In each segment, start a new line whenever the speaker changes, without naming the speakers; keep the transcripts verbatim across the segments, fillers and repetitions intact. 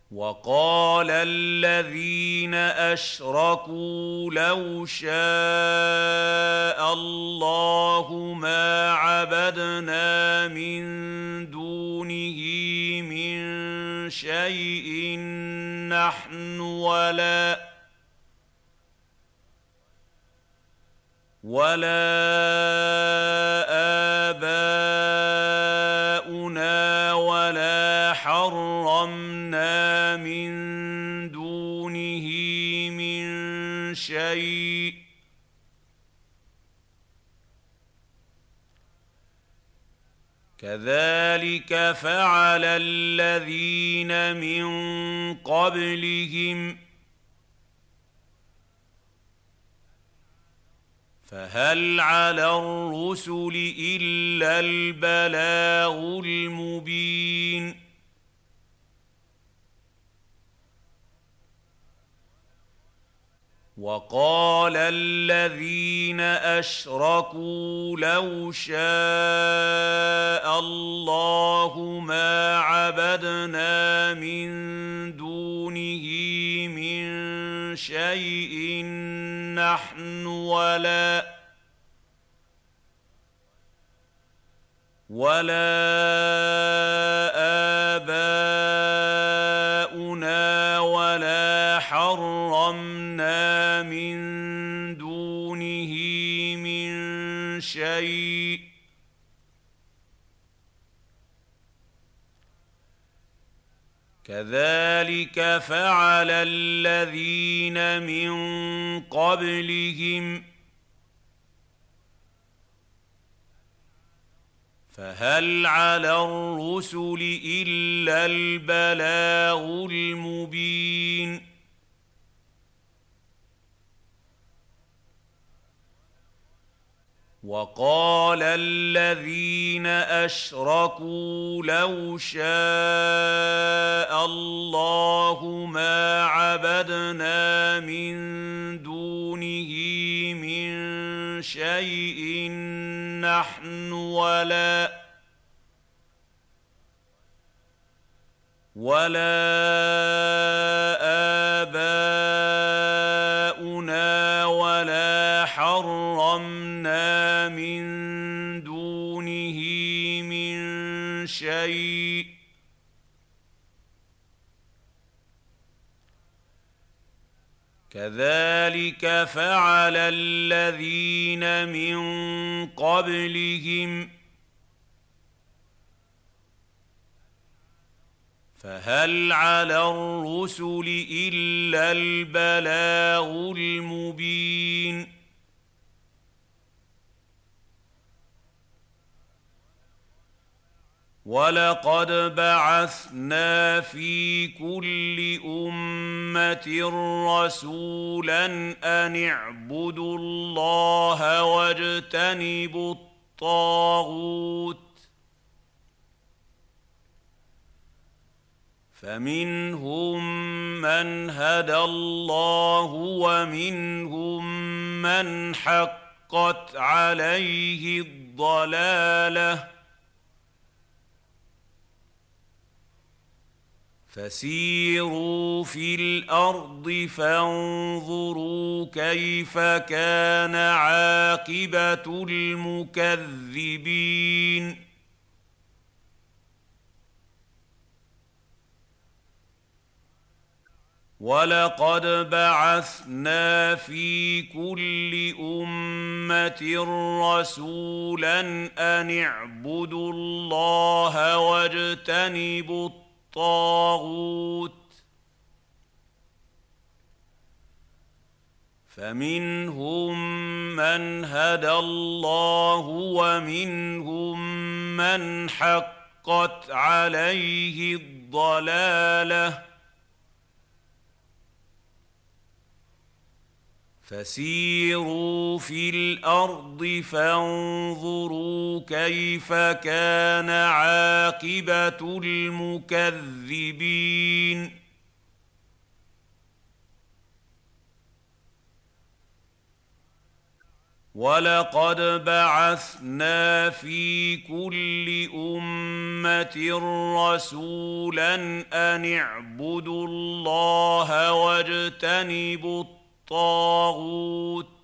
وقال الذين أشركوا لو شاء الله ما عبدنا من دونه من شيء نحن ولا ولا آباؤنا ولا حرمنا من دونه من شيء كذلك فعل الذين من قبلهم فهل على الرسل إلا البلاغ المبين وقال الذين أشركوا لو شاء الله ما عبدنا من دونه من شيء نحن ولا ولا آباؤنا ولا حرمنا من دونه من شيء كذلك فعل الذين من قبلهم فهل على الرسل إلا البلاغ المبين وقال الذين أشركوا لو شاء الله ما عبدنا من دونه من شيء نحن ولا ولا آباؤنا ولا حرمنا من دونه من شيء كذلك فعل الذين من قبلهم فهل على الرسل إلا البلاغ المبين ولقد بعثنا في كل أمة رسولا أن اعبدوا الله واجتنبوا الطاغوت فمنهم من هدى الله ومنهم من حقت عليه الضلالة فسيروا في الأرض فانظروا كيف كان عاقبة المكذبين ولقد بعثنا في كل أمة رسولا أن اعبدوا الله واجتنبوا الطاغوت فمنهم من هدى الله ومنهم من حقت عليه الضلالة فسيروا في الأرض فانظروا كيف كان عاقبة المكذبين وَلَقَدْ بَعَثْنَا فِي كُلِّ أُمَّةٍ رَّسُولًا أَنِ اعْبُدُوا اللَّهَ وَاجْتَنِبُوا الطَّاغُوتَ ۖ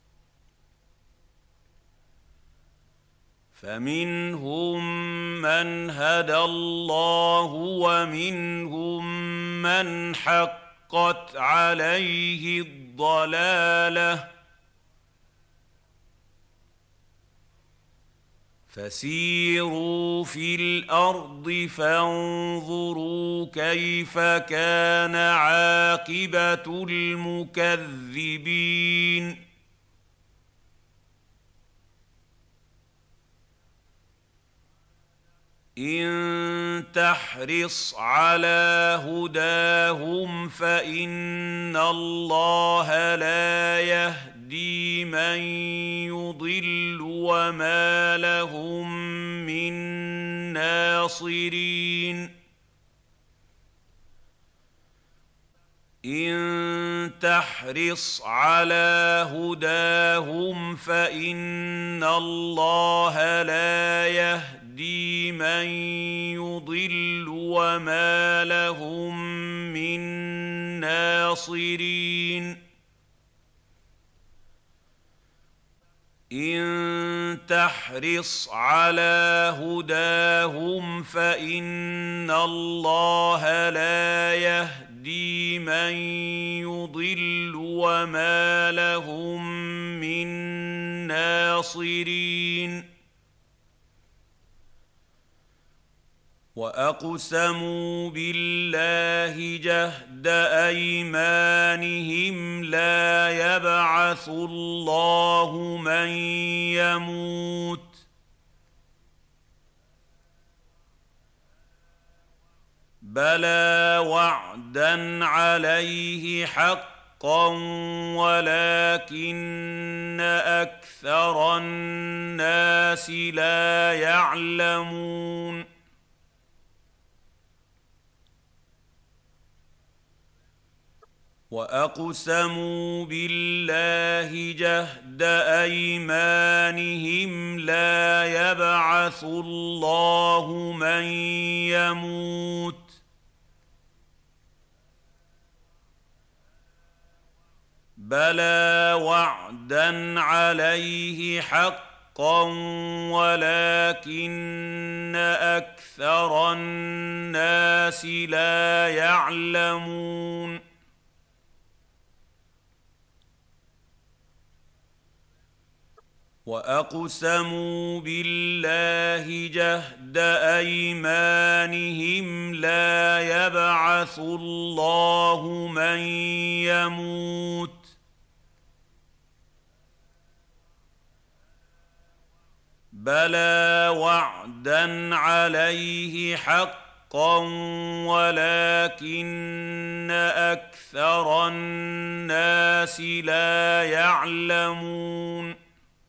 فَمِنْهُم مَّنْ هَدَى اللَّهُ وَمِنْهُم مَّنْ حَقَّتْ عَلَيْهِ الضَّلَالَةُ ۚ فَسِيرُوا فِي الْأَرْضِ فَانظُرُوا كَيْفَ كَانَ عَاقِبَةُ الْمُكَذِّبِينَ إِن تَحْرِصْ عَلَىٰ هُدَاهُمْ فَإِنَّ اللَّهَ لَا يَهْدِي مَن يُضِلُّ وَمَا لَهُم مِّن نَّاصِرِينَ إِن تَحْرِصْ عَلَىٰ هُدَاهُمْ فَإِنَّ اللَّهَ لَا يَهْدِي مَن يُضِلُّ وَمَا لَهُم مِّن نَّاصِرِينَ إِن تَحْرِصْ عَلَىٰ هُدَاهُمْ فَإِنَّ اللَّهَ لَا يَهْدِي مَن يُضِلُّ وَمَا لَهُم مِّن نَّاصِرِينَ وَأَقْسَمُوا بِاللَّهِ جَهْدَ أَيْمَانِهِمْ لَا يَبْعَثُ اللَّهُ مَن يَمُوتُ ۚ بَلَىٰ وَعْدًا عَلَيْهِ حَقًّا وَلَٰكِنَّ أَكْثَرَ النَّاسِ لَا يَعْلَمُونَ وَأَقْسَمُوا بِاللَّهِ جَهْدَ أَيْمَانِهِمْ لَا يَبْعَثُ اللَّهُ مَن يَمُوتُ ۚ بَلَىٰ وَعْدًا عَلَيْهِ حَقًّا وَلَٰكِنَّ أَكْثَرَ النَّاسِ لَا يَعْلَمُونَ وَأَقْسَمُوا بِاللَّهِ جَهْدَ أَيْمَانِهِمْ لَا يَبْعَثُ اللَّهُ مَن يَمُوتُ ۚ بَلَىٰ وَعْدًا عَلَيْهِ حَقًّا وَلَٰكِنَّ أَكْثَرَ النَّاسِ لَا يَعْلَمُونَ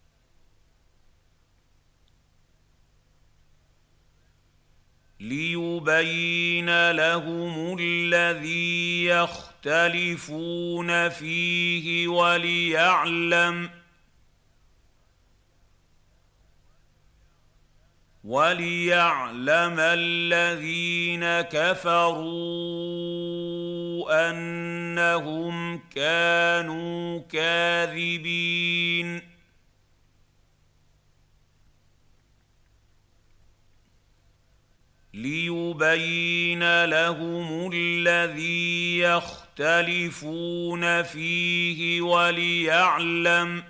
لِيُبَيِّنَ لَهُمُ الَّذِي يَخْتَلِفُونَ فِيهِ وَلِيَعْلَمَ وَلِيَعْلَمَ الَّذِينَ كَفَرُوا أَنَّهُمْ كَانُوا كَاذِبِينَ لِيُبَيِّنَ لَهُمُ الَّذِي يَخْتَلِفُونَ فِيهِ وَلِيَعْلَمَ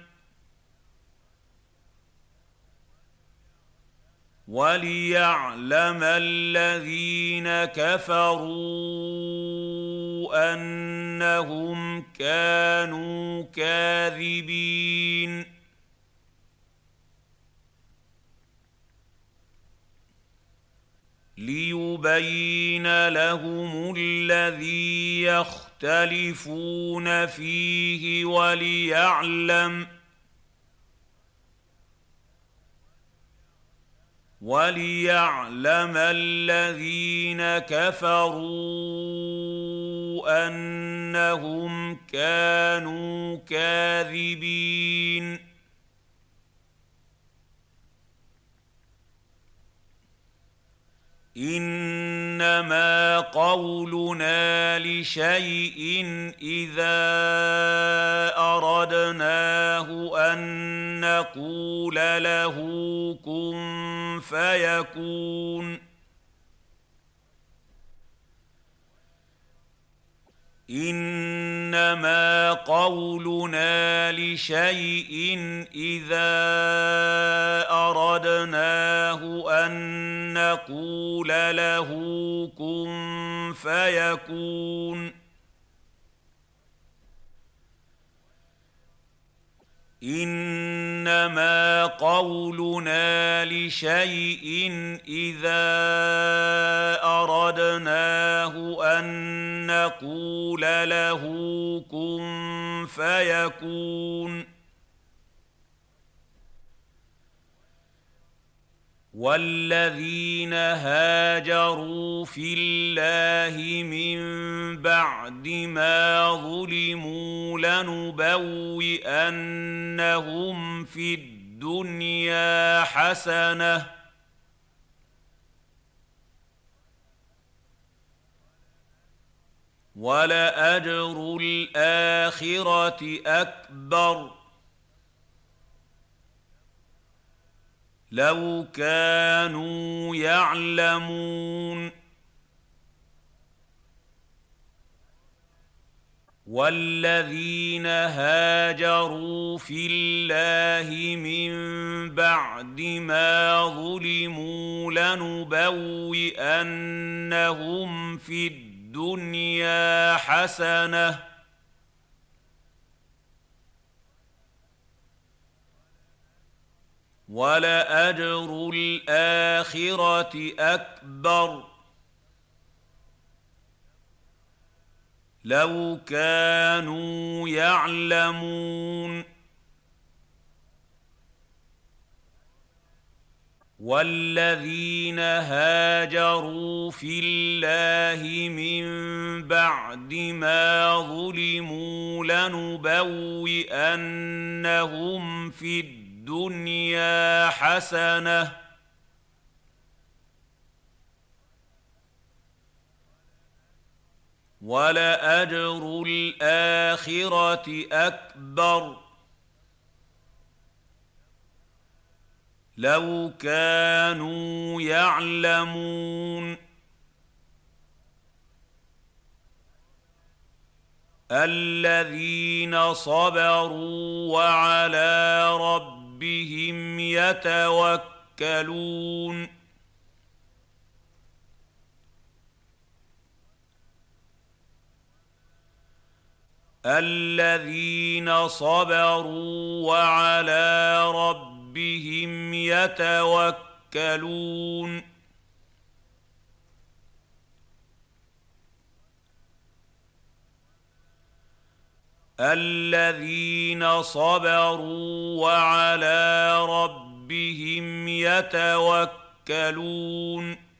وَلِيَعْلَمَ الَّذِينَ كَفَرُوا أَنَّهُمْ كَانُوا كَاذِبِينَ لِيُبَيِّنَ لَهُمُ الَّذِي يَخْتَلِفُونَ فِيهِ وَلِيَعْلَمَ وَلِيَعْلَمَ الَّذِينَ كَفَرُوا أَنَّهُمْ كَانُوا كَاذِبِينَ لِيُبَيِّنَ لَهُمُ الَّذِي يَخْتَلِفُونَ فِيهِ وَلِيَعْلَمَ وَلِيَعْلَمَ الَّذِينَ كَفَرُوا أَنَّهُمْ كَانُوا كَاذِبِينَ إنما قولنا لشيء إذا أردناه أن نقول له كن فيكون إنما قولنا لشيء إذا أردناه أن نقول له كن فيكون إنما قولنا لشيء إذا أردناه أن نقول له كن فيكون والذين هاجروا في الله من بعد ما ظلموا لنبوئنهم في الدنيا حسنة ولأجر الآخرة أكبر لو كانوا يعلمون والذين هاجروا في الله من بعد ما ظلموا لنبوئنهم في الدنيا حسنة ولأجر الآخرة أكبر لو كانوا يعلمون والذين هاجروا في الله من بعد ما ظلموا لنبوئنهم في الدنيا حسنة ولأجر الآخرة أكبر لو كانوا يعلمون الذين صبروا وعلى ربهم يتوكلون الذين صبروا وعلى ربهم يتوكلون الذين صبروا وعلى ربهم يتوكلون الذين صبروا وعلى ربهم يتوكلون الذين صبروا وعلى ربهم يتوكلون الذين صبروا وعلى ربهم يتوكلون الذين صبروا وعلى ربهم يتوكلون الذين صبروا الذين صبروا وعلى ربهم يتوكلون